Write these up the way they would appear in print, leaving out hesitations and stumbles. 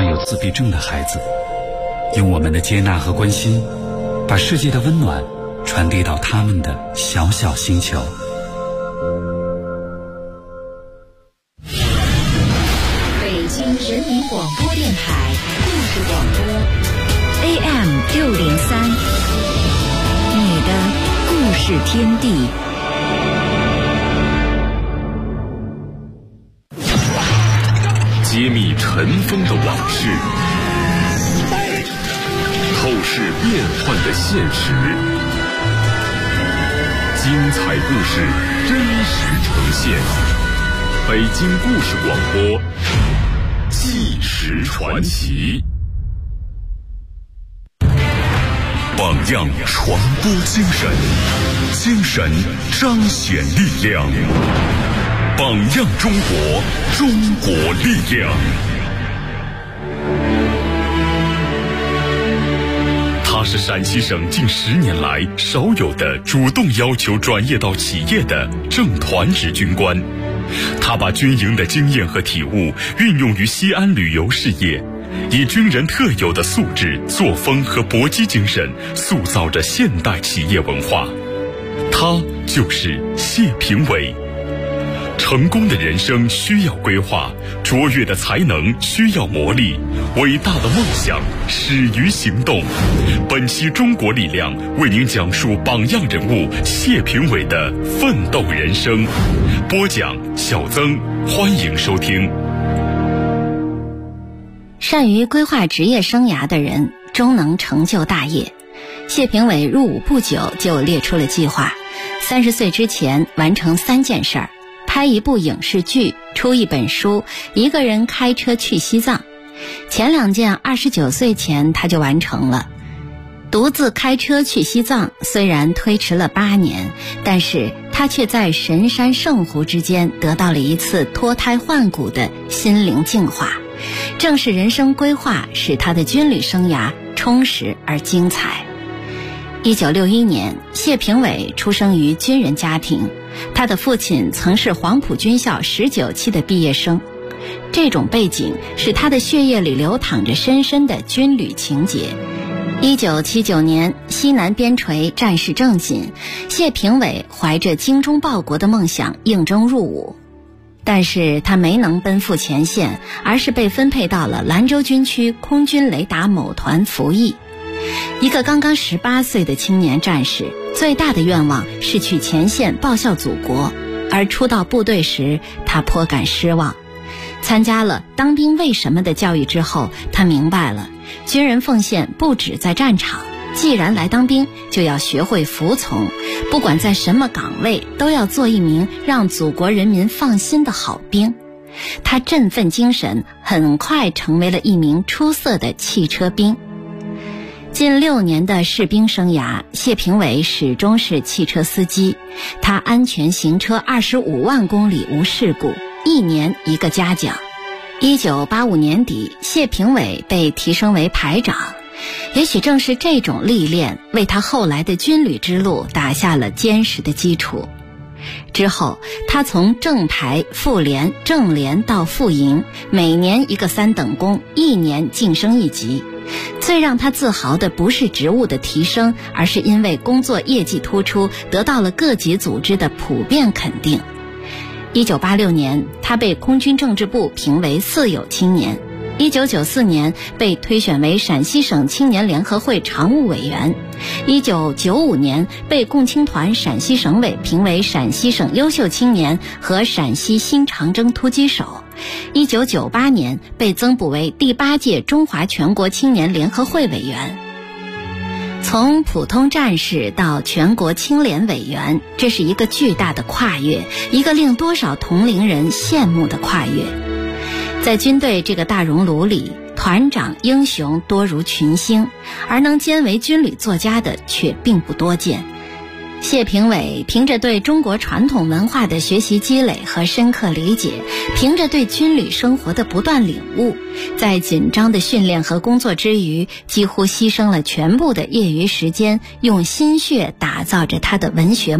患有自闭症的孩子，用我们的接纳和关心，把世界的温暖传递到他们的小小星球。 北京人民广播电台故事广播 AM603，你的故事天地。 揭秘尘封的往事，透视变幻的现实，精彩故事真实呈现。北京故事广播，纪实传奇。榜样传播精神，精神彰显力量。榜样中国，中国力量。他是陕西省近10年来少有的主动要求转业到企业的正团职军官。他把军营的经验和体悟运用于西安旅游事业，以军人特有的素质、作风和搏击精神，塑造着现代企业文化。他就是谢评委。成功的人生需要规划，卓越的才能需要磨砺，伟大的梦想始于行动。本期中国力量为您讲述榜样人物谢评委的奋斗人生。播讲小曾，欢迎收听。 善于规划职业生涯的人终能成就大业。谢评委入伍不久就列出了计划，30岁之前完成3件事儿：拍一部影视剧，出一本书，一个人开车去西藏。前2件29岁前他就完成了。独自开车去西藏，虽然推迟了8年，但是他却在神山圣湖之间得到了一次脱胎换骨的心灵净化。正是人生规划使他的军旅生涯充实而精彩。1961年，谢评委出生于军人家庭，他的父亲曾是黄埔军校19期的毕业生。这种背景使他的血液里流淌着深深的军旅情结。1979年，西南边陲战事正紧，谢评委怀着精忠报国的梦想应征入伍，但是他没能奔赴前线，而是被分配到了兰州军区空军雷达某团服役。一个刚刚18岁的青年战士，最大的愿望是去前线报效祖国，而初到部队时，他颇感失望。参加了当兵为什么的教育之后，他明白了，军人奉献不止在战场，既然来当兵，就要学会服从，不管在什么岗位，都要做一名让祖国人民放心的好兵。他振奋精神，很快成为了一名出色的汽车兵。近6年的士兵生涯，谢评委始终是汽车司机。他安全行车25万公里无事故，1年1个嘉奖。1985年底，谢评委被提升为排长。也许正是这种历练，为他后来的军旅之路打下了坚实的基础。之后，他从正排、副连、正连到副营，每年1个3等功，1年晋升1级。最让他自豪的不是职务的提升，而是因为工作业绩突出，得到了各级组织的普遍肯定。1986年，他被空军政治部评为四有青年。1994年被推选为陕西省青年联合会常务委员。1995年被共青团陕西省委评为陕西省优秀青年和陕西新长征突击手。1998年被增补为第8届中华全国青年联合会委员。从普通战士到全国青联委员，这是一个巨大的跨越，一个令多少同龄人羡慕的跨越。在军队这个大熔炉里，团长英雄多如群星，而能兼为军旅作家的却并不多见。谢评委凭着对中国传统文化的学习积累和深刻理解，凭着对军旅生活的不断领悟，在紧张的训练和工作之余，几乎牺牲了全部的业余时间，用心血打造着他的文学梦。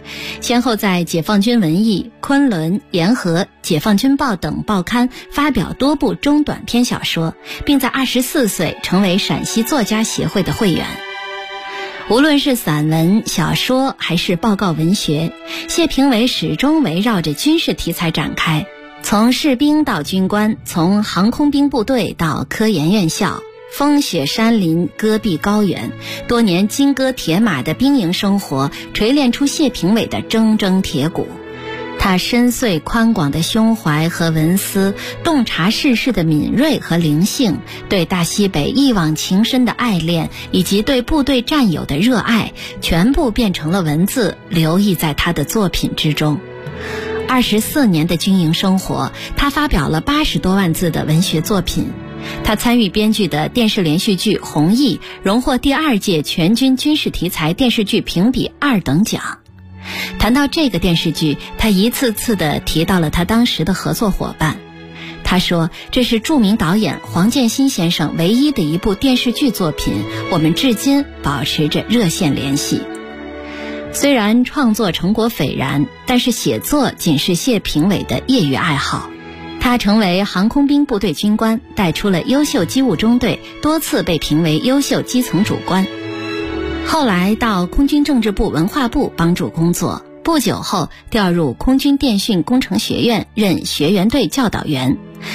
先后在《解放军文艺》、《昆仑》、《沿河》、《解放军报》等报刊发表多部中短篇小说，并在24岁成为陕西作家协会的会员。无论是散文、小说还是报告文学，谢平伟始终围绕着军事题材展开，从士兵到军官，从航空兵部队到科研院校，风雪山林，戈壁高原，多年金戈铁马的兵营生活锤炼出谢平伟的铮铮铁骨。他深邃宽广的胸怀和文思，洞察世事的敏锐和灵性，对大西北一往情深的爱恋，以及对部队战友的热爱，全部变成了文字，留意在他的作品之中。24年的军营生活，他发表了80多万字的文学作品。他参与编剧的电视连续剧《红翼》荣获第2届全军军事题材电视剧评比2等奖。谈到这个电视剧，他一次次地提到了他当时的合作伙伴。他说，这是著名导演黄建新先生唯一的一部电视剧作品，我们至今保持着热线联系。虽然创作成果斐然，但是写作仅是谢平伟的业余爱好。他成为航空兵部队军官，带出了优秀机务中队，多次被评为优秀基层主官。后来到空军政治部文化部帮助工作，不久后调入空军电讯工程学院任学员队教导员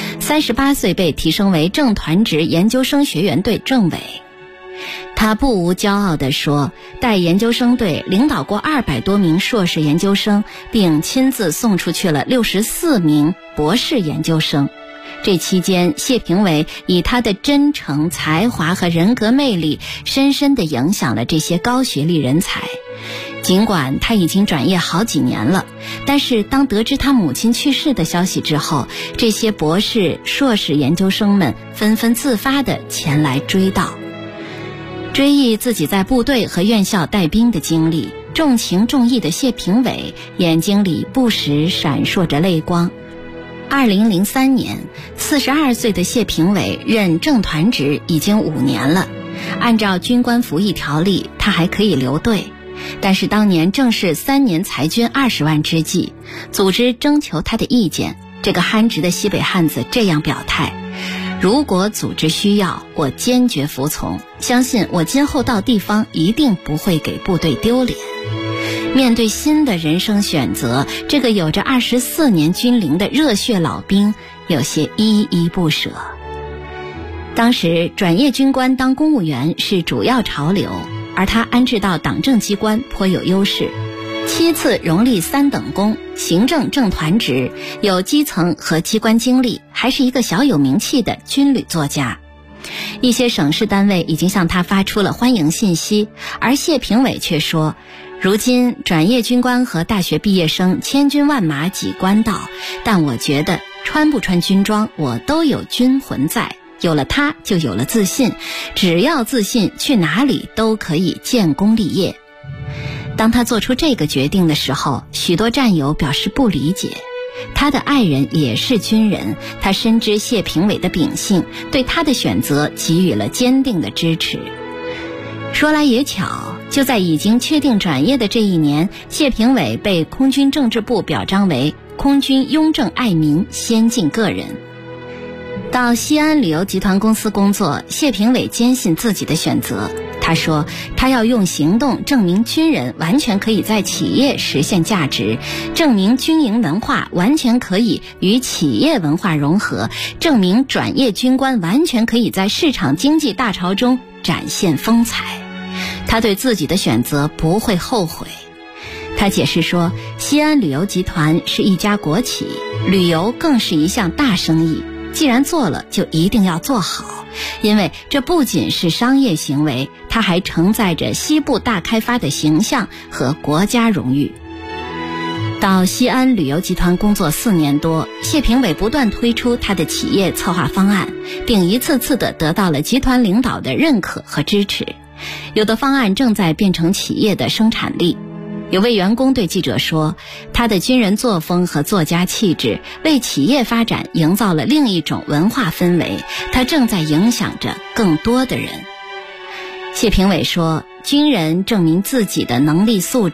，38岁被提升为正团职研究生学员队政委。他不无骄傲地说，带研究生队领导过200多名硕士研究生，并亲自送出去了64名博士研究生。这期间，谢平伟以他的真诚、才华和人格魅力，深深地影响了这些高学历人才。尽管他已经转业好几年了，但是当得知他母亲去世的消息之后，这些博士、硕士研究生们纷纷自发地前来追悼。追忆自己在部队和院校带兵的经历，重情重义的谢平伟眼睛里不时闪烁着泪光。2003年，42岁的谢平伟任正团职已经5年了。按照军官服役条例，他还可以留队，但是当年正是3年裁军20万之际，组织征求他的意见，这个憨直的西北汉子这样表态：如果组织需要，我坚决服从，相信我今后到地方一定不会给部队丢脸。面对新的人生选择，这个有着24年军龄的热血老兵有些依依不舍。当时转业军官当公务员是主要潮流，而他安置到党政机关颇有优势。7次荣立3等功，行政正团职，有基层和机关经历，还是一个小有名气的军旅作家。一些省市单位已经向他发出了欢迎信息，而谢平伟却说，如今转业军官和大学毕业生千军万马挤官道，但我觉得穿不穿军装我都有军魂在，有了它就有了自信，只要自信，去哪里都可以建功立业。当他做出这个决定的时候，许多战友表示不理解。他的爱人也是军人，他深知谢平伟的秉性，对他的选择给予了坚定的支持。说来也巧，就在已经确定转业的这一年，谢平伟被空军政治部表彰为空军雍正爱民先进个人。到西安旅游集团公司工作，谢平伟坚信自己的选择。他说，他要用行动证明军人完全可以在企业实现价值，证明军营文化完全可以与企业文化融合，证明转业军官完全可以在市场经济大潮中展现风采。他对自己的选择不会后悔。他解释说，西安旅游集团是一家国企，旅游更是一项大生意，既然做了就一定要做好，因为这不仅是商业行为，它还承载着西部大开发的形象和国家荣誉。到西安旅游集团工作4年多，谢平伟不断推出他的企业策划方案，并一次次地得到了集团领导的认可和支持。有的方案正在变成企业的生产力。有位员工对记者说，他的军人作风和作家气质为企业发展营造了另一种文化氛围，他正在影响着更多的人。谢平伟说，军人证明自己的能力素质，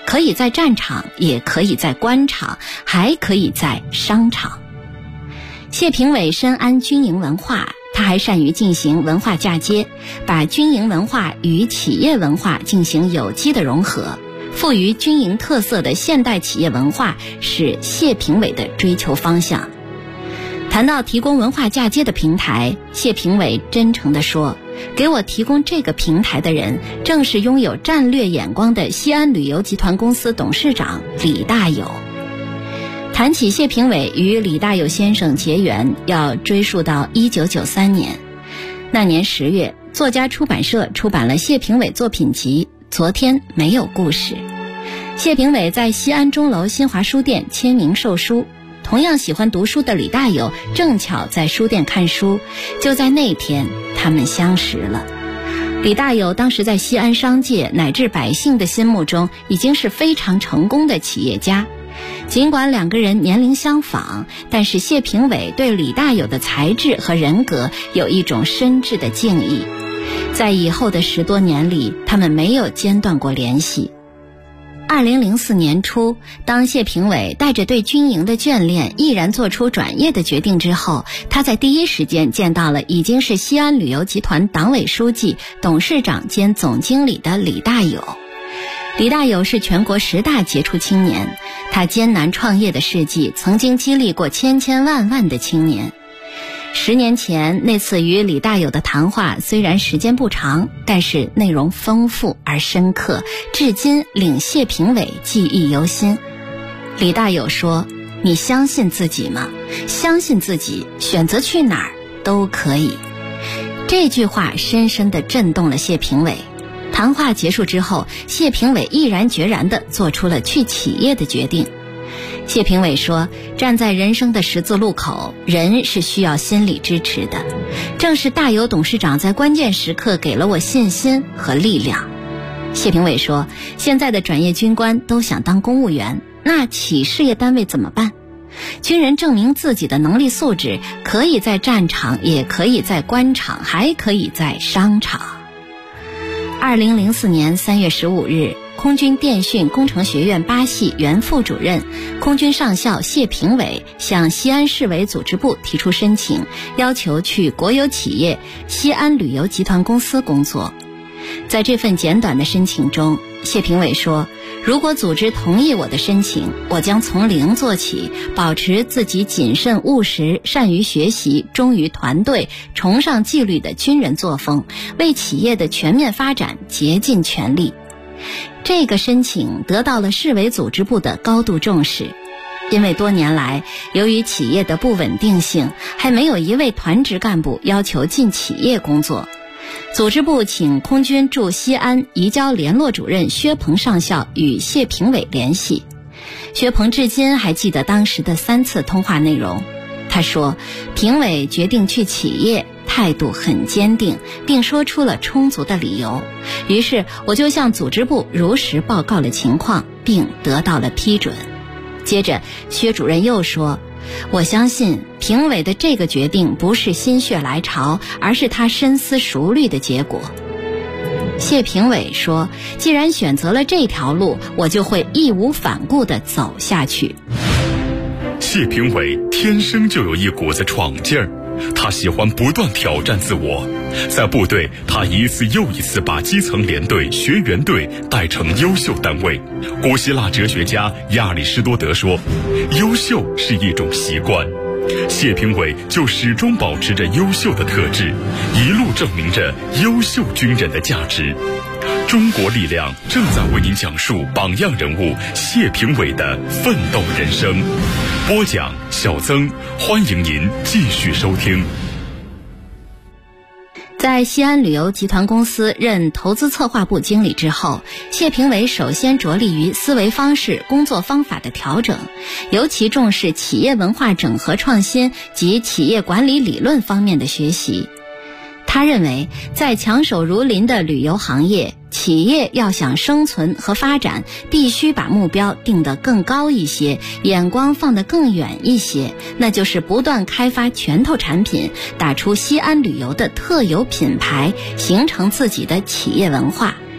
可以在战场，也可以在官场，还可以在商场。谢平伟深谙军营文化，他还善于进行文化嫁接，把军营文化与企业文化进行有机的融合。富于军营特色的现代企业文化是谢平伟的追求方向。谈到提供文化嫁接的平台，谢平伟真诚地说，给我提供这个平台的人正是拥有战略眼光的西安旅游集团公司董事长李大有。谈起谢平伟与李大有先生结缘，要追溯到1993年。那年10月，作家出版社出版了谢平伟作品集《昨天没有故事》。谢平伟在西安钟楼新华书店签名售书，同样喜欢读书的李大有正巧在书店看书，就在那天他们相识了。李大有当时在西安商界乃至百姓的心目中已经是非常成功的企业家。尽管两个人年龄相仿，但是谢平伟对李大有的才智和人格有一种深挚的敬意。在以后的10多年里，他们没有间断过联系。2004年初，当谢平伟带着对军营的眷恋毅然做出转业的决定之后，他在第一时间见到了已经是西安旅游集团党委书记、董事长兼总经理的李大有。李大有是全国10大杰出青年，他艰难创业的事迹曾经激励过千千万万的青年。10年前那次与李大有的谈话虽然时间不长，但是内容丰富而深刻，至今令谢平伟记忆犹新。李大有说，你相信自己吗？相信自己，选择去哪儿都可以。这句话深深地震动了谢平伟。谈话结束之后，谢平伟毅然决然地做出了去企业的决定。谢平伟说，站在人生的十字路口，人是需要心理支持的。正是大有董事长在关键时刻给了我信心和力量。谢平伟说，现在的转业军官都想当公务员，那企事业单位怎么办？军人证明自己的能力素质，可以在战场，也可以在官场，还可以在商场。2004年3月15日，空军电讯工程学院8系原副主任、空军上校谢平伟向西安市委组织部提出申请，要求去国有企业西安旅游集团公司工作。在这份简短的申请中，谢平伟说，如果组织同意我的申请，我将从零做起，保持自己谨慎务实、善于学习、忠于团队、崇尚纪律的军人作风，为企业的全面发展竭尽全力。这个申请得到了市委组织部的高度重视，因为多年来由于企业的不稳定性，还没有一位团职干部要求进企业工作。组织部请空军驻西安移交联络主任薛鹏上校与谢平伟联系。薛鹏至今还记得当时的3次通话内容。他说，平伟决定去企业，态度很坚定，并说出了充足的理由。于是我就向组织部如实报告了情况，并得到了批准。接着薛主任又说，我相信平伟的这个决定不是心血来潮，而是他深思熟虑的结果。谢平伟说，既然选择了这条路，我就会义无反顾地走下去。 谢平伟天生就有一股子闯劲儿，他喜欢不断挑战自我。在部队，他一次又一次把基层连队、学员队带成优秀单位。古希腊哲学家亚里士多德说，优秀是一种习惯。谢平伟就始终保持着优秀的特质，一路证明着优秀军人的价值。中国力量正在为您讲述榜样人物谢平伟的奋斗人生。播讲小曾，欢迎您继续收听。 在西安旅游集团公司任投资策划部经理之后，谢平伟首先着力于思维方式、工作方法的调整，尤其重视企业文化整合创新及企业管理理论方面的学习。他认为，在强手如林的旅游行业，企业要想生存和发展，必须把目标定得更高一些，眼光放得更远一些，那就是不断开发拳头产品，打出西安旅游的特有品牌，形成自己的企业文化。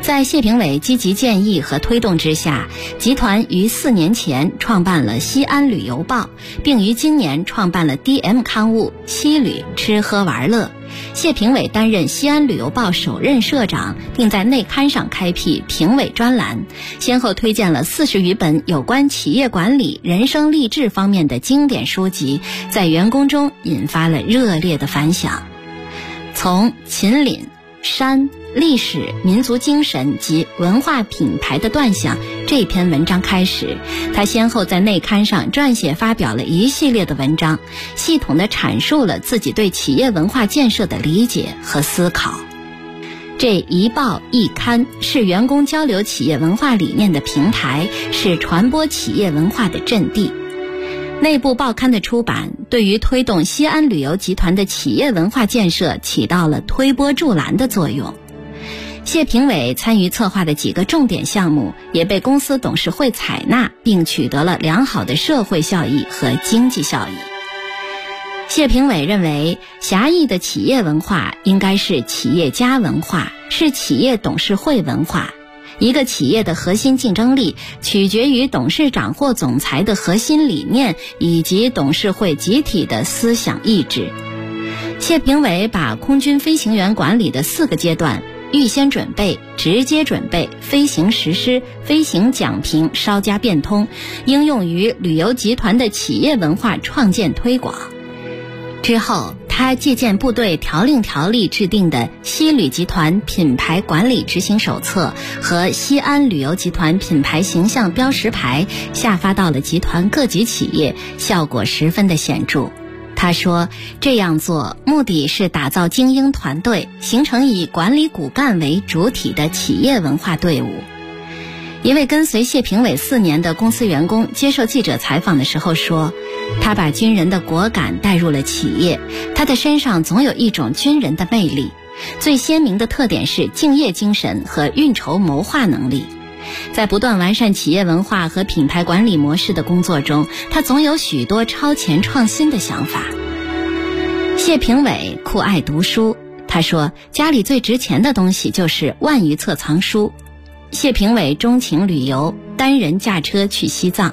在谢评委积极建议和推动之下，集团于4年前创办了西安旅游报，并于今年创办了 DM 刊物西旅吃喝玩乐。谢评委担任西安旅游报首任社长，并在内刊上开辟评委专栏，先后推荐了40余本有关企业管理、人生励志方面的经典书籍，在员工中引发了热烈的反响。从秦岭、山、历史、民族精神及文化品牌的断想这篇文章开始，他先后在内刊上撰写发表了一系列的文章，系统地阐述了自己对企业文化建设的理解和思考。这一报一刊是员工交流企业文化理念的平台，是传播企业文化的阵地。内部报刊的出版对于推动西安旅游集团的企业文化建设起到了推波助澜的作用。谢评委参与策划的几个重点项目也被公司董事会采纳，并取得了良好的社会效益和经济效益。谢评委认为，狭义的企业文化应该是企业家文化，是企业董事会文化。一个企业的核心竞争力取决于董事长或总裁的核心理念以及董事会集体的思想意志。谢评委把空军飞行员管理的4个阶段——预先准备、直接准备、飞行实施、飞行讲评稍加变通，应用于旅游集团的企业文化创建推广。之后，他借鉴部队条令条例制定的西旅集团品牌管理执行手册和西安旅游集团品牌形象标识牌，下发到了集团各级企业，效果十分的显著。他说，这样做目的是打造精英团队，形成以管理骨干为主体的企业文化队伍。一位跟随谢评委4年的公司员工接受记者采访的时候说，他把军人的果敢带入了企业，他的身上总有一种军人的魅力，最鲜明的特点是敬业精神和运筹谋划能力。在不断完善企业文化和品牌管理模式的工作中，他总有许多超前创新的想法。谢评委酷爱读书，他说家里最值钱的东西就是万余册藏书。谢评委钟情旅游，单人驾车去西藏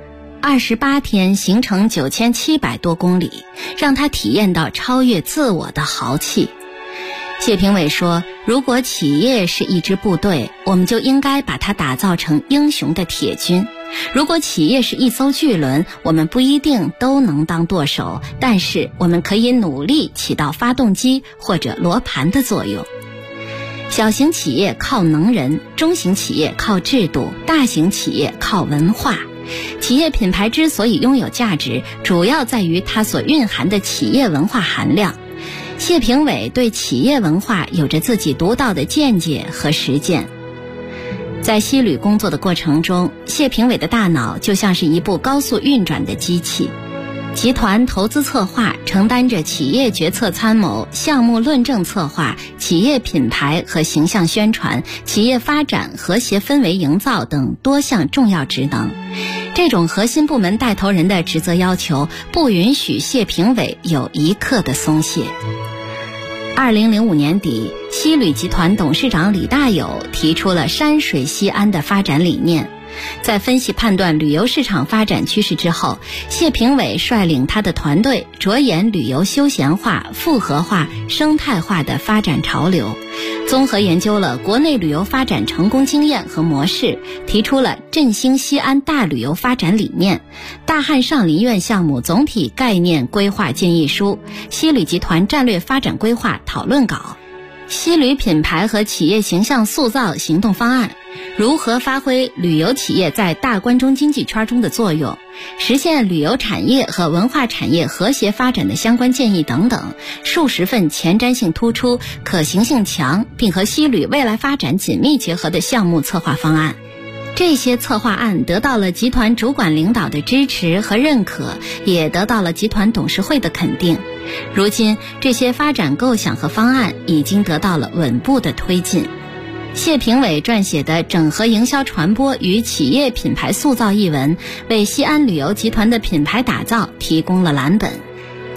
，28天行程9700多公里，让他体验到超越自我的豪气。谢评委说，如果企业是一支部队，我们就应该把它打造成英雄的铁军；如果企业是一艘巨轮，我们不一定都能当舵手，但是我们可以努力起到发动机或者罗盘的作用。小型企业靠能人，中型企业靠制度，大型企业靠文化。企业品牌之所以拥有价值，主要在于它所蕴含的企业文化含量。谢评委对企业文化有着自己独到的见解和实践。在西旅工作的过程中，谢评委的大脑就像是一部高速运转的机器。集团投资策划承担着企业决策参谋、项目论证策划、企业品牌和形象宣传、企业发展和谐氛围营造等多项重要职能。这种核心部门带头人的职责要求不允许谢评委有一刻的松懈。2005年底，西旅集团董事长李大有提出了山水西安的发展理念。在分析判断旅游市场发展趋势之后，谢评委率领他的团队着眼旅游休闲化、复合化、生态化的发展潮流，综合研究了国内旅游发展成功经验和模式，提出了振兴西安大旅游发展理念、大汉上林苑项目总体概念规划建议书、西旅集团战略发展规划讨论稿、西旅品牌和企业形象塑造行动方案、如何发挥旅游企业在大关中经济圈中的作用、实现旅游产业和文化产业和谐发展的相关建议等等，数十份前瞻性突出、可行性强，并和西旅未来发展紧密结合的项目策划方案。这些策划案得到了集团主管领导的支持和认可，也得到了集团董事会的肯定。如今，这些发展构想和方案已经得到了稳步的推进。谢评委撰写的《整合营销传播与企业品牌塑造》一文，为西安旅游集团的品牌打造提供了蓝本。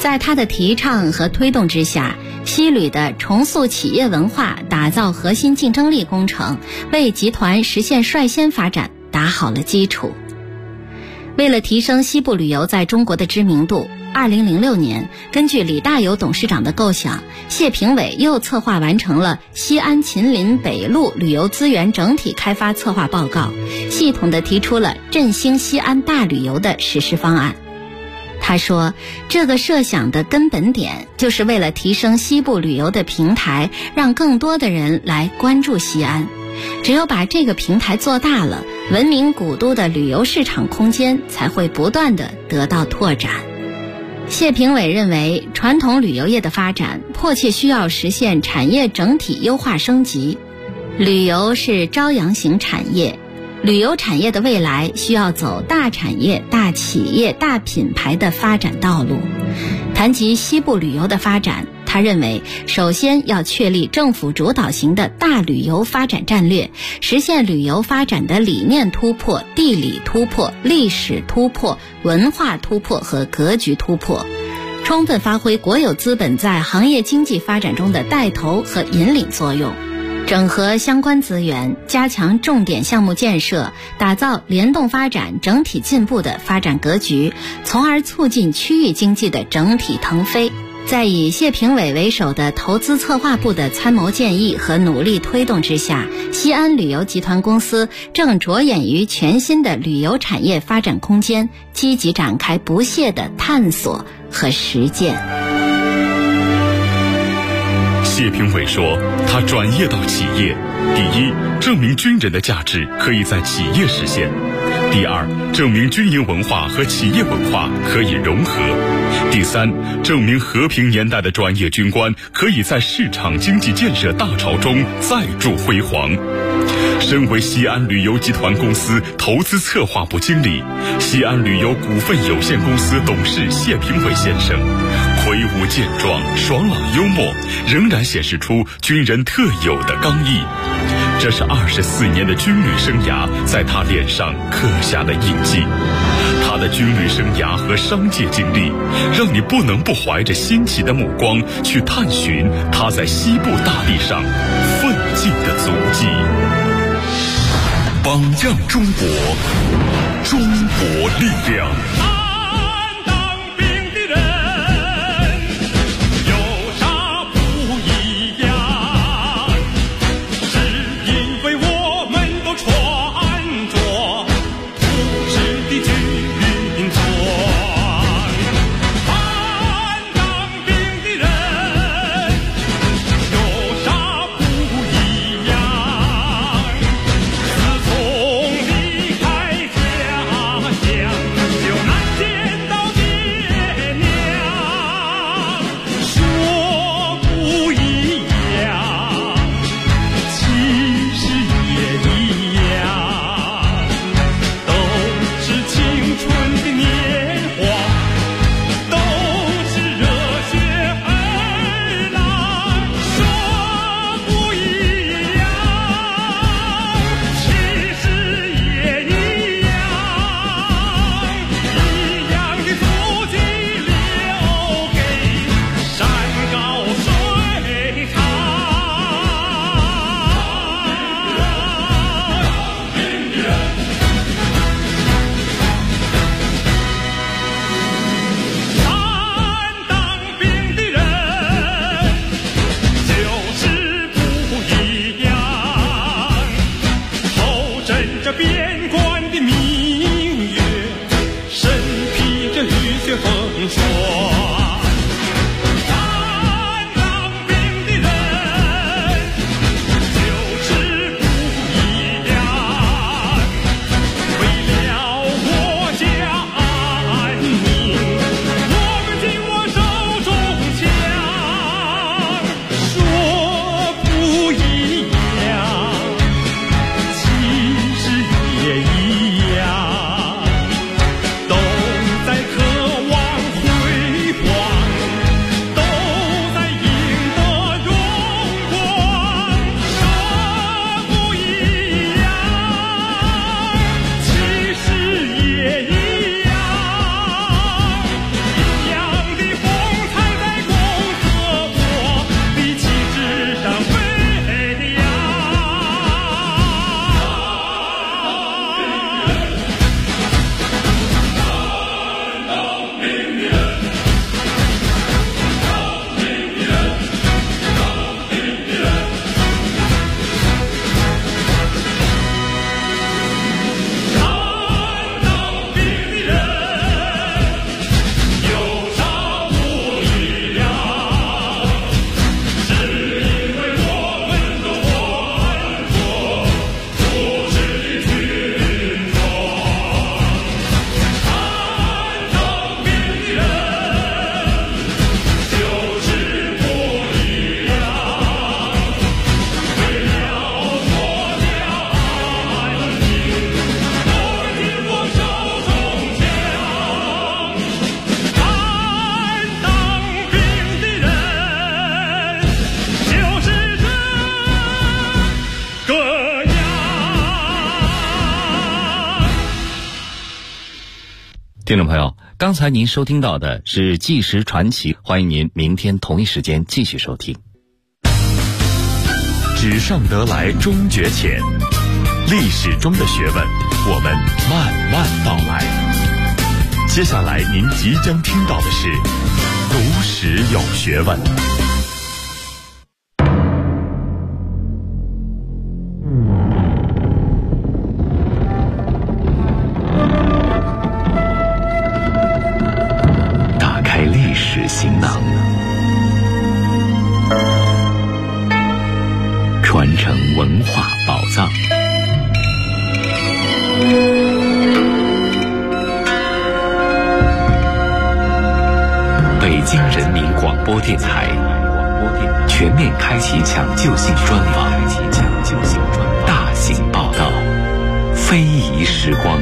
在他的提倡和推动之下，西旅的重塑企业文化、打造核心竞争力工程，为集团实现率先发展打好了基础。为了提升西部旅游在中国的知名度，2006年，根据李大猷董事长的构想，谢评委又策划完成了西安秦岭北路旅游资源整体开发策划报告，系统地提出了振兴西安大旅游的实施方案。他说，这个设想的根本点就是为了提升西部旅游的平台，让更多的人来关注西安。只有把这个平台做大了，文明古都的旅游市场空间才会不断地得到拓展。谢评委认为，传统旅游业的发展迫切需要实现产业整体优化升级。旅游是朝阳型产业，旅游产业的未来需要走大产业、大企业、大品牌的发展道路。谈及西部旅游的发展，他认为首先要确立政府主导型的大旅游发展战略，实现旅游发展的理念突破、地理突破、历史突破、文化突破和格局突破，充分发挥国有资本在行业经济发展中的带头和引领作用，整合相关资源，加强重点项目建设，打造联动发展整体进步的发展格局，从而促进区域经济的整体腾飞。在以谢评委为首的投资策划部的参谋建议和努力推动之下，西安旅游集团公司正着眼于全新的旅游产业发展空间，积极展开不懈的探索和实践。 谢评委说，他转业到企业，第一，证明军人的价值可以在企业实现；第二，证明军营文化和企业文化可以融合；第三，证明和平年代的专业军官可以在市场经济建设大潮中再铸辉煌。身为西安旅游集团公司投资策划部经理、西安旅游股份有限公司董事谢评委先生，魁梧健壮、爽朗幽默，仍然显示出军人特有的刚毅。这是24年的军旅生涯在他脸上刻下的印记。他的军旅生涯和商界经历，让你不能不怀着新奇的目光去探寻他在西部大地上奋进的足迹。榜样中国，中国力量。 自从离开家乡，就难听众朋友，刚才您收听到的是《纪实传奇》，欢迎您明天同一时间继续收听。 纸上得来终觉浅，历史中的学问，我们慢慢道来。接下来您即将听到的是读史有学问。 打开历史行囊，传承文化宝藏。北京人民广播电台全面开启抢救性专访，大型报道，非遗时光。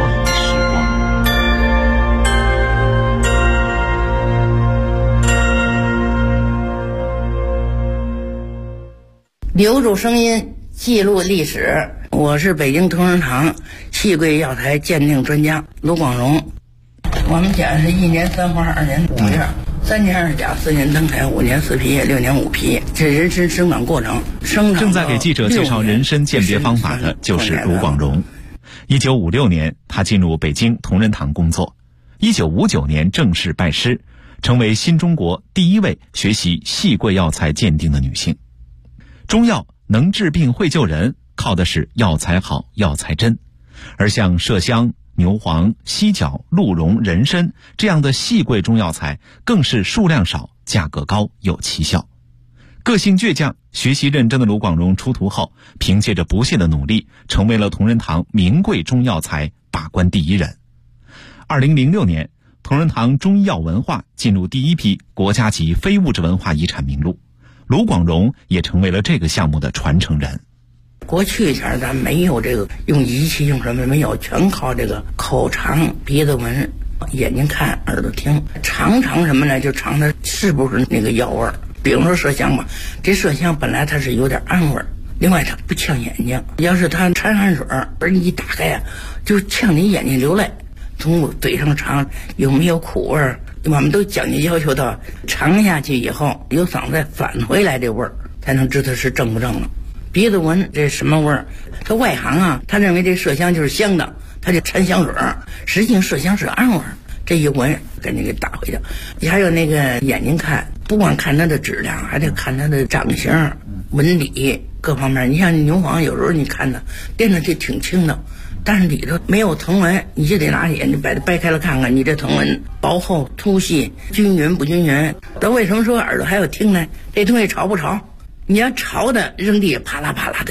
留住声音，记录历史。我是北京同仁堂细桂药材鉴定专家卢广荣。我们家是1年3花2年5叶，3年2甲4年登台5年4皮叶6年5皮，这人参生长过程。 正在给记者介绍人参鉴别方法的就是卢广荣。1956年，他进入北京同仁堂工作。1959年正式拜师，成为新中国第一位学习细桂药材鉴定的女性。中药能治病会救人，靠的是药材好药材真，而像麝香、牛黄、犀角、鹿茸、人参这样的细桂中药材更是数量少、价格高、有奇效。个性倔强、学习认真的卢广荣出徒后，凭借着不懈的努力，成为了同仁堂名贵中药材把关第一人。2006年，同仁堂中医药文化进入第一批国家级非物质文化遗产名录，卢广荣也成为了这个项目的传承人。 过去前咱没有这个用仪器用什么没有，全靠这个口尝、鼻子闻、眼睛看、耳朵听，尝什么呢？就尝它是不是那个药味儿。比如说麝香吧，这麝香本来它是有点暗味儿，另外它不呛眼睛，要是它掺汗水而你一打开呀，就呛你眼睛流泪。从嘴上尝有没有苦味儿，我们都讲究要求到尝下去以后有嗓子返回来这味儿，才能知道是正不正了。鼻子闻这什么味儿？他外行啊，他认为这麝香就是香的，他就掺香水，实际上麝香是暗味儿。这一闻给你给打回去。还有那个眼睛看，不光看它的质量，还得看它的长相、纹理各方面。你像牛黄，有时候你看它掂着就挺轻的，但是里头没有藤纹，你就得拿眼睛把它掰开了看看，你这藤纹薄厚、粗细、均匀不均匀。那为什么说耳朵还要听呢？这东西潮不潮？你要潮的扔地啪啦啪啦的